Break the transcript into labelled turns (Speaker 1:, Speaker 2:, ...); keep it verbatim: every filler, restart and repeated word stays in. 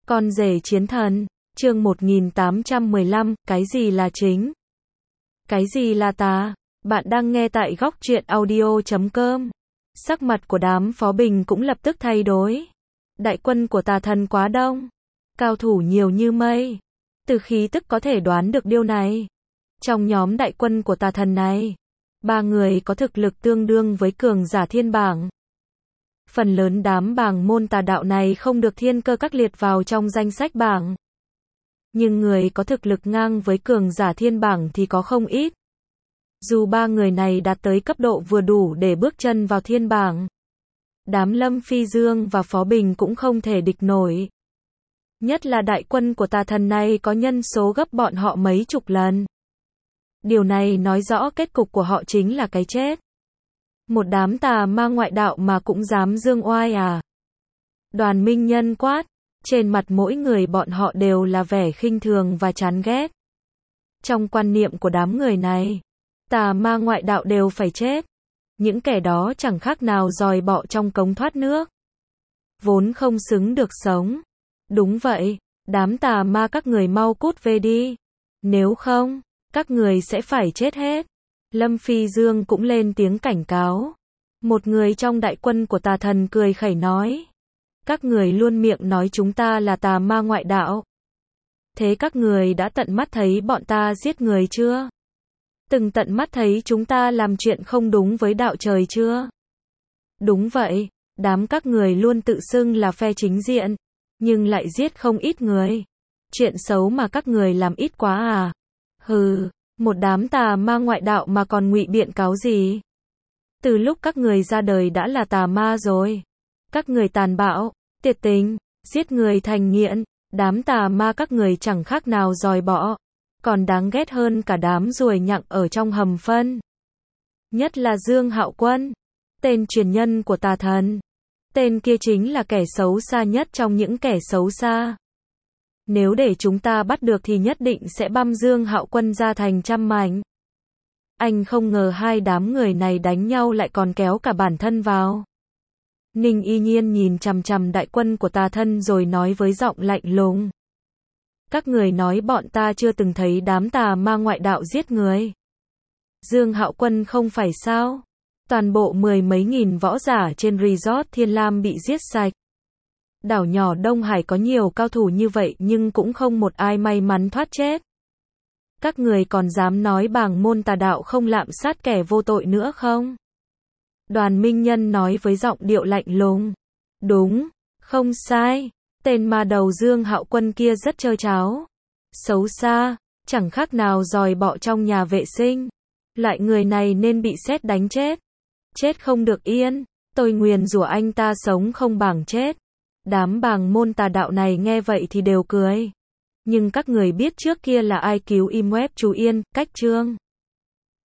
Speaker 1: Con rể chiến thần, chương một nghìn tám trăm mười lăm, cái gì là chính? Cái gì là tà? Bạn đang nghe tại góc truyện audio chấm com. Sắc mặt của đám phó bình cũng lập tức thay đổi. Đại quân của tà thần quá đông. Cao thủ nhiều như mây. Từ khí tức có thể đoán được điều này. Trong nhóm đại quân của tà thần này, ba người có thực lực tương đương với cường giả thiên bảng. Phần lớn đám bảng môn tà đạo này không được thiên cơ các liệt vào trong danh sách bảng. Nhưng người có thực lực ngang với cường giả thiên bảng thì có không ít. Dù ba người này đạt tới cấp độ vừa đủ để bước chân vào thiên bảng, đám Lâm Phi Dương và Phó Bình cũng không thể địch nổi. Nhất là đại quân của tà thần này có nhân số gấp bọn họ mấy chục lần. Điều này nói rõ kết cục của họ chính là cái chết. Một đám tà ma ngoại đạo mà cũng dám dương oai à? Đoàn Minh Nhân quát, trên mặt mỗi người bọn họ đều là vẻ khinh thường và chán ghét. Trong quan niệm của đám người này, tà ma ngoại đạo đều phải chết. Những kẻ đó chẳng khác nào giòi bọ trong cống thoát nước. Vốn không xứng được sống. Đúng vậy, đám tà ma các người mau cút về đi. Nếu không, các người sẽ phải chết hết. Lâm Phi Dương cũng lên tiếng cảnh cáo. Một người trong đại quân của tà thần cười khẩy nói. Các người luôn miệng nói chúng ta là tà ma ngoại đạo. Thế các người đã tận mắt thấy bọn ta giết người chưa? Từng tận mắt thấy chúng ta làm chuyện không đúng với đạo trời chưa? Đúng vậy, đám các người luôn tự xưng là phe chính diện, nhưng lại giết không ít người. Chuyện xấu mà các người làm ít quá à? Hừ, một đám tà ma ngoại đạo mà còn ngụy biện cáo gì? Từ lúc các người ra đời đã là tà ma rồi. Các người tàn bạo, tuyệt tình, giết người thành nghiện, đám tà ma các người chẳng khác nào giòi bọ, còn đáng ghét hơn cả đám ruồi nhặng ở trong hầm phân. Nhất là Dương Hạo Quân, tên truyền nhân của tà thần. Tên kia chính là kẻ xấu xa nhất trong những kẻ xấu xa. Nếu để chúng ta bắt được thì nhất định sẽ băm Dương Hạo Quân ra thành trăm mảnh. Anh không ngờ hai đám người này đánh nhau lại còn kéo cả bản thân vào. Ninh Y Nhiên nhìn chằm chằm đại quân của tà thân rồi nói với giọng lạnh lùng. Các người nói bọn ta chưa từng thấy đám tà ma ngoại đạo giết người. Dương Hạo Quân không phải sao? Toàn bộ mười mấy nghìn võ giả trên resort Thiên Lam bị giết sạch. Đảo nhỏ Đông Hải có nhiều cao thủ như vậy nhưng cũng không một ai may mắn thoát chết. Các người còn dám nói bảng môn tà đạo không lạm sát kẻ vô tội nữa không? Đoàn Minh Nhân nói với giọng điệu lạnh lùng. Đúng, không sai. Tên ma đầu Dương Hạo Quân kia rất trơ tráo. Xấu xa, chẳng khác nào giòi bọ trong nhà vệ sinh. Loại người này nên bị sét đánh chết. Chết không được yên. Tôi nguyền rủa anh ta sống không bằng chết. Đám bàng môn tà đạo này nghe vậy thì đều cười. Nhưng các người biết trước kia là ai cứu im web chú Yên, cách chương.